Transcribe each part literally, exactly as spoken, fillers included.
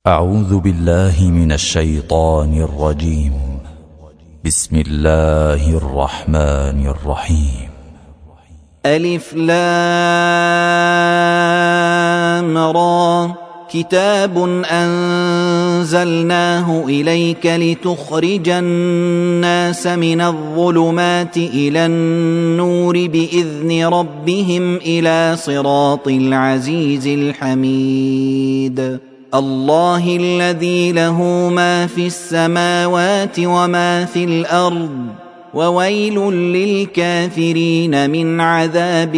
أعوذ بالله من الشيطان الرجيم. بسم الله الرحمن الرحيم. ألف لام را كتاب أنزلناه إليك لتخرج الناس من الظلمات إلى النور بإذن ربهم إلى صراط العزيز الحميد. الله الذي له ما في السماوات وما في الأرض وويل للكافرين من عذاب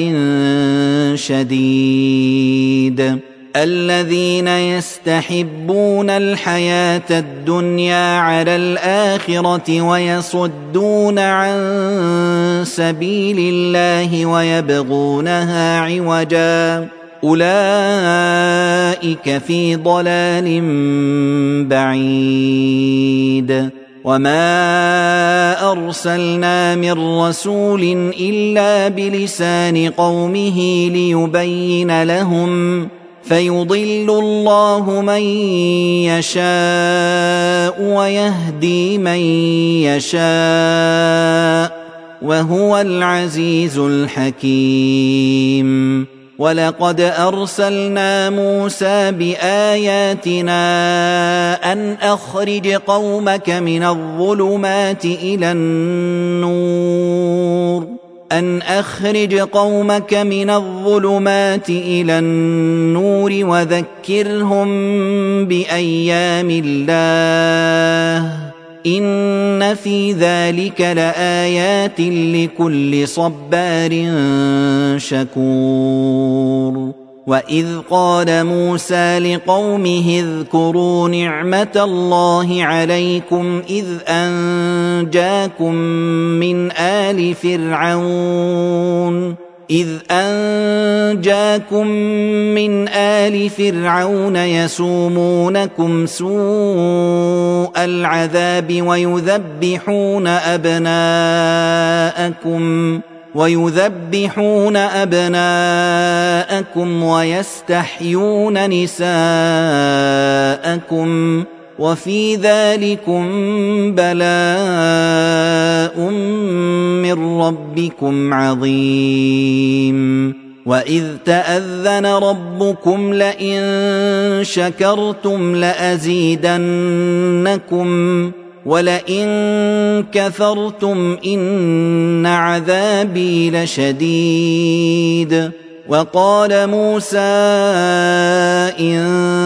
شديد. الذين يستحبون الحياة الدنيا على الآخرة ويصدون عن سبيل الله ويبغونها عوجا أولئك في ضلال بعيد. وما أرسلنا من رسول إلا بلسان قومه ليبين لهم فيضل الله من يشاء ويهدي من يشاء وهو العزيز الحكيم. ولقد أرسلنا موسى بآياتنا أن أخرج قومك من الظلمات إلى النور أن أخرج قومك من الظلمات إلى النور وذكرهم بأيام الله إن في ذلك لآيات لكل صبار شكور. وإذ قال موسى لقومه اذكروا نعمة الله عليكم إذ أنجاكم من آل فرعون إذ أنجاكم من آل فرعون يسومونكم سوء العذاب ويذبحون أبناءكم ويذبحون أبناءكم ويستحيون نساءكم وفي ذلكم بلاء من ربكم عظيم. وإذ تأذن ربكم لئن شكرتم لأزيدنكم ولئن كفرتم إن عذابي لشديد. وقال موسى إن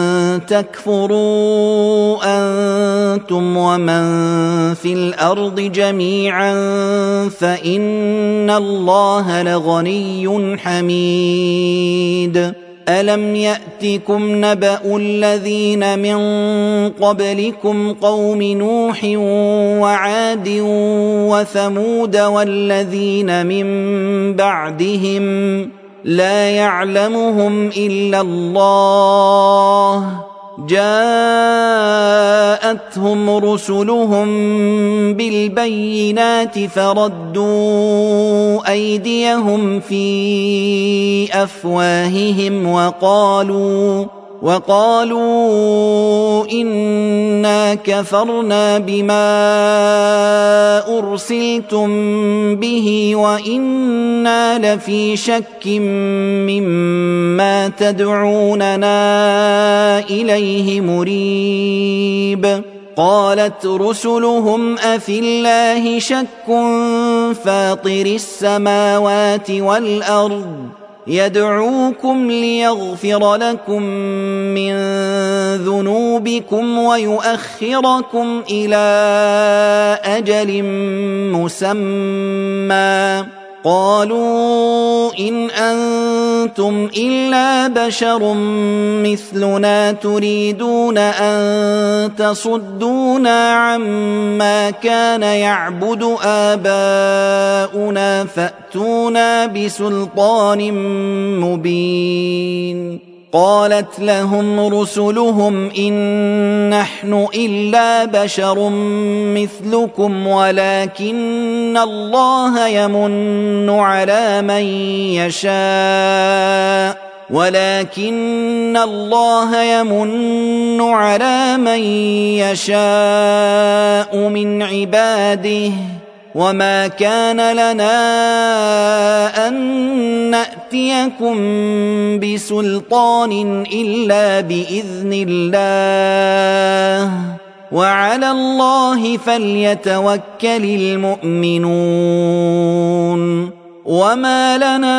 تكفروا أنتم ومن في الأرض جميعا فإن الله لغني حميد. ألم يأتكم نبأ الذين من قبلكم قوم نوح وعاد وثمود والذين من بعدهم لا يعلمهم إلا الله جاءتهم رسلهم بالبينات فردوا أيديهم في أفواههم وقالوا وقالوا إنا كفرنا بما أرسلتم به وإنا لفي شك مما تدعوننا إليه مريب. قالت رسلهم أفي الله شك فاطر السماوات والأرض يدعوكم ليغفر لكم من ذنوبكم ويؤخركم إلى أجل مسمى قالوا إن أنتم إلا بشر مثلنا تريدون أن تصدونا عما كان يعبد آباؤنا فأتونا بسلطان مبين. قالت لهم رسلهم إن نحن إلا بشر مثلكم ولكن الله يمن على من يشاء ولكن الله يمن على من يشاء من عباده وما كان لنا أن نأتيكم بسلطان إلا بإذن الله وعلى الله فليتوكل المؤمنون وما لنا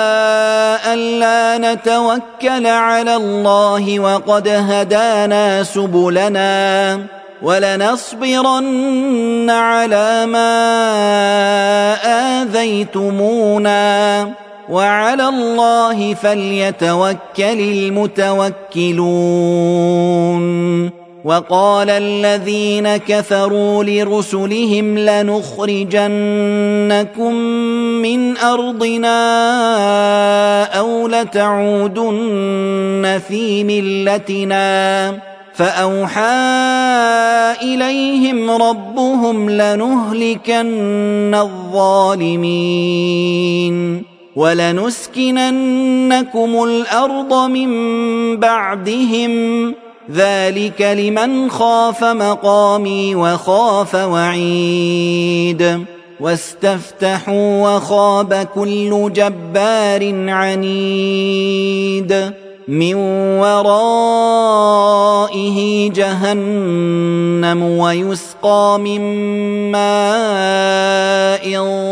ألا نتوكل على الله وقد هدانا سبلنا ولنصبرن على ما آذيتمونا وعلى الله فليتوكل المتوكلون وقال الذين كفروا لرسلهم لنخرجنكم من أرضنا أو لتعودن في ملتنا فأوحى إليهم ربهم لنهلكن الظالمين ولنسكننكم الأرض من بعدهم ذلك لمن خاف مقامي وخاف وعيد واستفتحوا وخاب كل جبار عنيد من ورائه جهنم ويسقى من ماء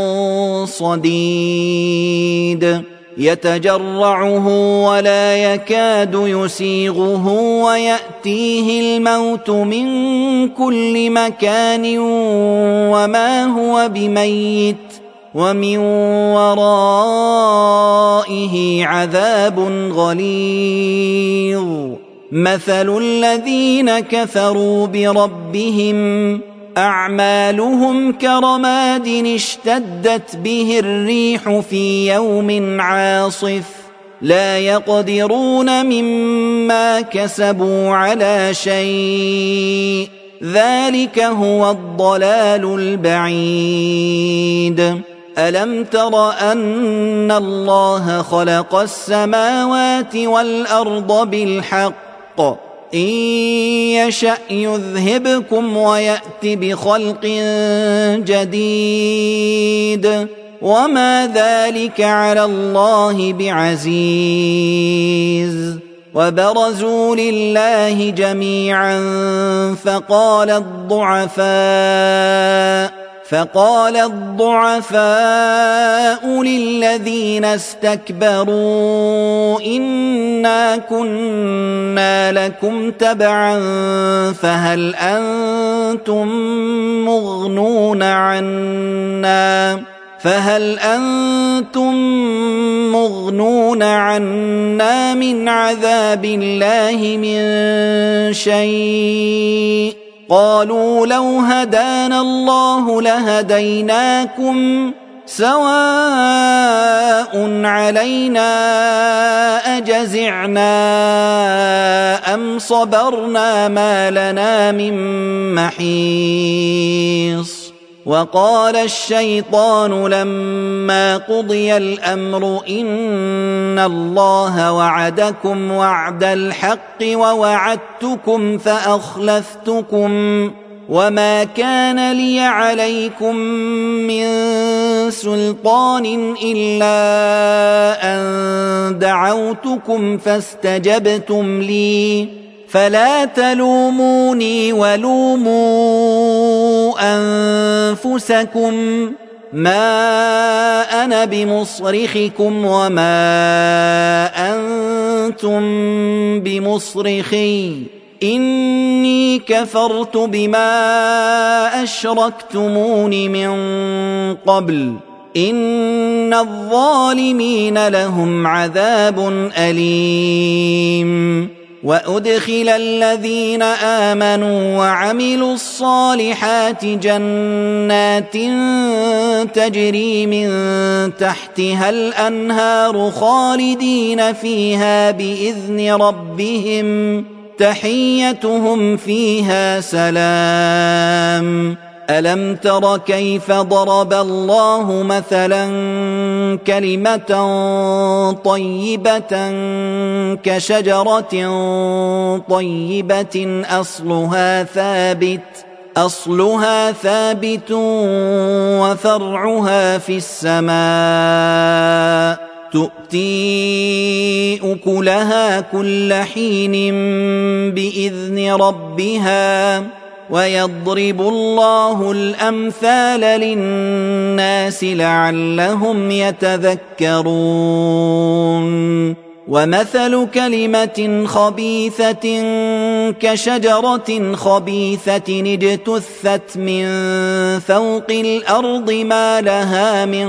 صديد يتجرعه ولا يكاد يسيغه ويأتيه الموت من كل مكان وما هو بميت ومن ورائه عذاب غليظ مثل الذين كفروا بربهم أعمالهم كرماد اشتدت به الريح في يوم عاصف لا يقدرون مما كسبوا على شيء ذلك هو الضلال البعيد ألم تر أن الله خلق السماوات والأرض بالحق إن يشأ يذهبكم ويأت بخلق جديد وما ذلك على الله بعزيز وبرزوا لله جميعا فقال الضعفاء فقال الضعفاء للذين استكبروا إنا كنا لكم تبعا فهل أنتم مغنون عنا فهل أنتم مغنون عنا من عذاب الله من شيء قالوا لو هدانا الله لهديناكم سواء علينا أجزعنا أم صبرنا ما لنا من محيص وقال الشيطان لما قضي الأمر إن الله وعدكم وعد الحق ووعدتكم فأخلفتكم وما كان لي عليكم من سلطان إلا أن دعوتكم فاستجبتم لي فلا تلوموني ولوموا أنفسكم ما أنا بمصرخكم وما أنتم بمصرخي إني كفرت بما أشركتمون من قبل إن الظالمين لهم عذاب أليم وأدخل الذين آمنوا وعملوا الصالحات جنات تجري من تحتها الأنهار خالدين فيها بإذن ربهم تحيتهم فيها سلام ألم تر كيف ضرب الله مثلا كلمة طيبة كشجرة طيبة أصلها ثابت أصلها ثابت وفرعها في السماء تؤتي أكلها كل حين بإذن ربها ويضرب الله الأمثال للناس لعلهم يتذكرون ومثل كلمة خبيثة كشجرة خبيثة اجتثت من فوق الأرض ما لها من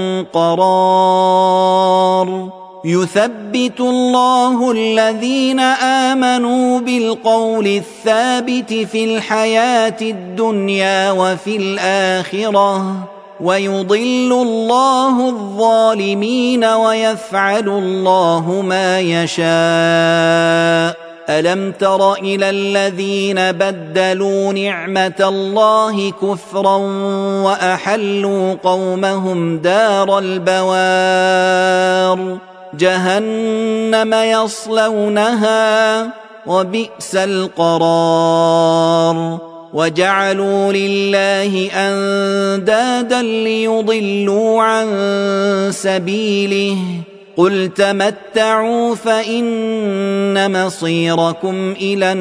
قرار يثبت الله الذين آمنوا بالقول الثابت في الحياة الدنيا وفي الآخرة ويضل الله الظالمين ويفعل الله ما يشاء ألم تر إلى الذين بدلوا نعمة الله كفرا وأحلوا قومهم دار البوار جهنم يصلونها وبئس القرار وجعلوا لله أندادا ليضلوا عن سبيله قل تمتعوا فإن مصيركم إلى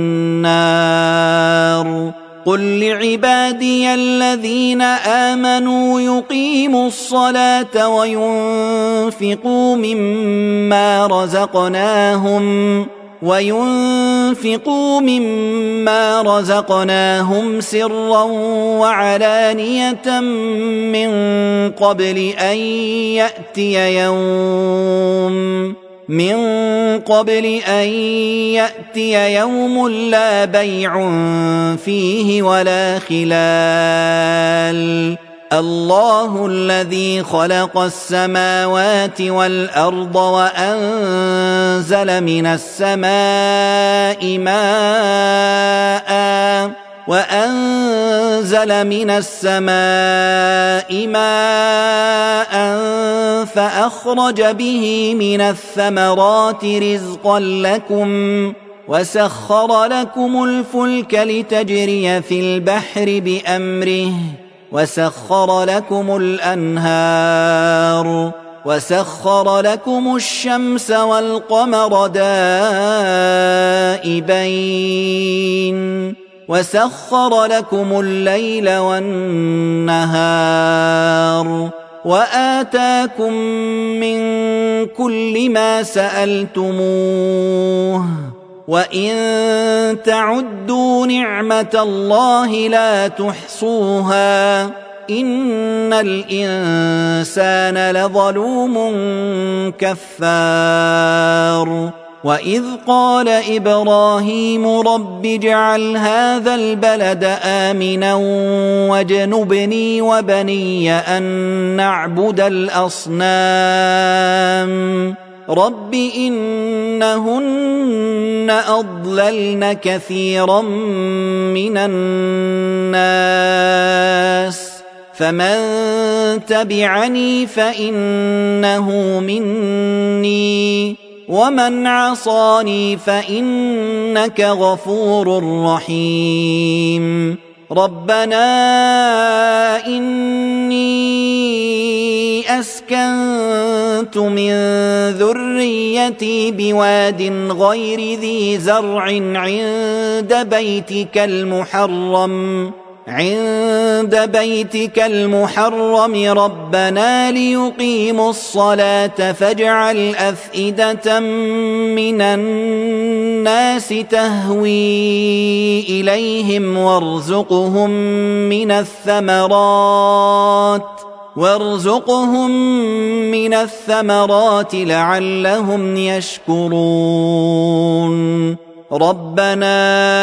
النار قل لعبادي الذين آمنوا يقيموا الصلاة وينفقوا مما رزقناهم وينفقوا مما رزقناهم سرا وعلانية من قبل أن يأتي يوم من قبل أن يأتي يوم لا بيع فيه ولا خلال الله الذي خلق السماوات والأرض وأنزل من السماء ماء وأنزل من السماء ماء فأخرج به من الثمرات رزقا لكم وسخر لكم الفلك لتجري في البحر بأمره وسخر لكم الأنهار وسخر لكم الشمس والقمر دائبين وسخر لكم الليل والنهار وآتاكم من كل ما سألتموه وإن تعدوا نعمة الله لا تحصوها إن الإنسان لظلوم كفار وإذ قال إبراهيم رب اجعل هذا البلد آمنا واجنبني وبني أن نعبد الأصنام رب إنهن أضللن كثيرا من الناس فمن تبعني فإنه مني ومن عصاني فإنك غفور رحيم ربنا إني أسكنت من ذريتي بواد غير ذي زرع عند بيتك المحرم عند بيتك المحرم ربنا ليقيموا الصلاة فاجعل أفئدة من الناس تهوي إليهم وارزقهم من الثمرات وارزقهم من الثمرات لعلهم يشكرون ربنا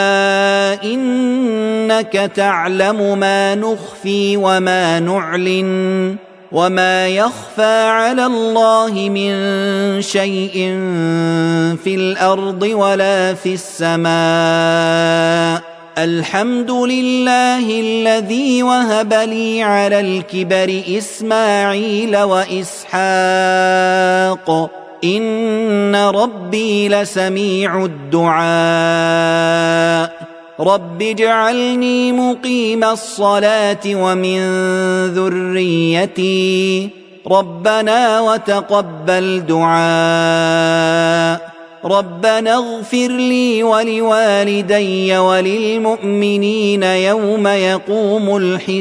إنك تعلم ما نخفي وما نعلن وما يخفى على الله من شيء في الأرض ولا في السماء الحمد لله الذي وهب لي على الكبر إسماعيل وإسحاق إن ربي لسميع الدعاء رب اجعلني مقيم الصلاة ومن ذريتي ربنا وتقبل دعاء ربنا اغفر لي ولوالدي وللمؤمنين يوم يقوم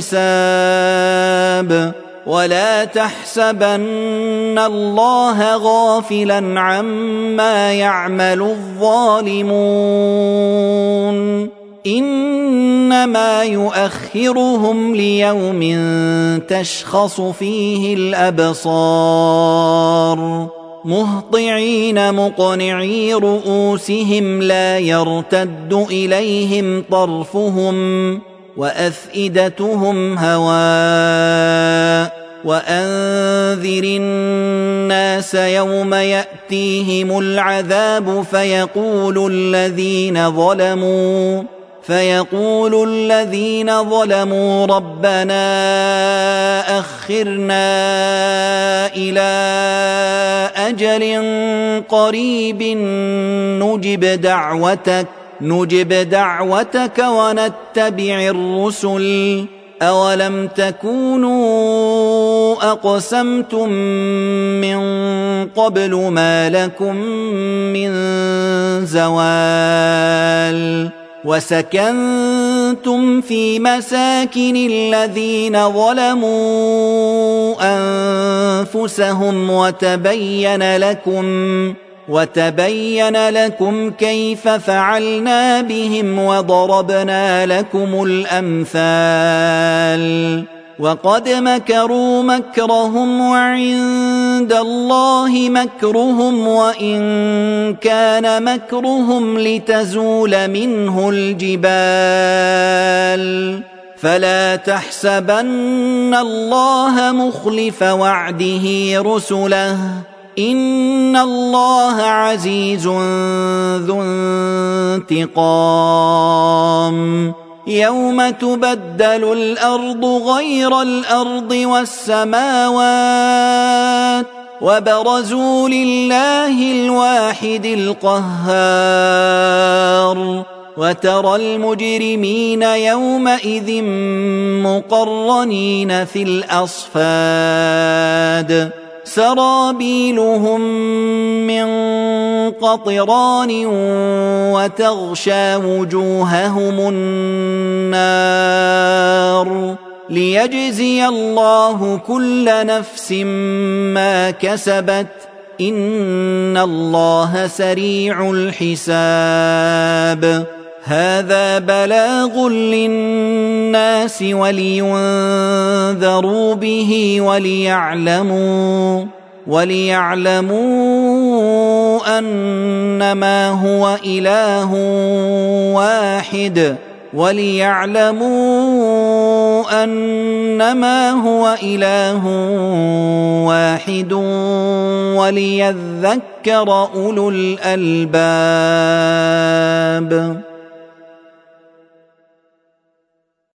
الحساب ولا تحسبن الله غافلا عما يعمل الظالمون إنما يؤخرهم ليوم تشخص فيه الأبصار مهطعين مقنعي رؤوسهم لا يرتد إليهم طرفهم وأفئدتهم هواء وأنذر الناس يوم يأتيهم العذاب فيقول الذين ظلموا فيقول الذين ظلموا ربنا أخرنا إلى أجل قريب نجب دعوتك نجب دعوتك ونتبع الرسل أولم تكونوا أقسمتم من قبل ما لكم من زوال وسكنتم في مساكن الذين ظلموا أنفسهم وتبين لكم وتبين لكم كيف فعلنا بهم وضربنا لكم الأمثال وقد مكروا مكرهم وعند الله مكرهم وإن كان مكرهم لتزول منه الجبال فلا تحسبن الله مخلف وعده رسله إن الله عزيز ذو انتقام يوم تبدل الأرض غير الأرض والسماوات وبرزوا لله الواحد القهار وترى المجرمين يومئذ مقرنين في الأصفاد سرابيلهم من قطران وتغشى وجوههم النار ليجزي الله كل نفس ما كسبت إن الله سريع الحساب هذا بلاغ للناس ولينذروا به وليعلموا وليعلموا أنما هو إله واحد وليعلموا أنما هو إله واحد وليذكر أولو الألباب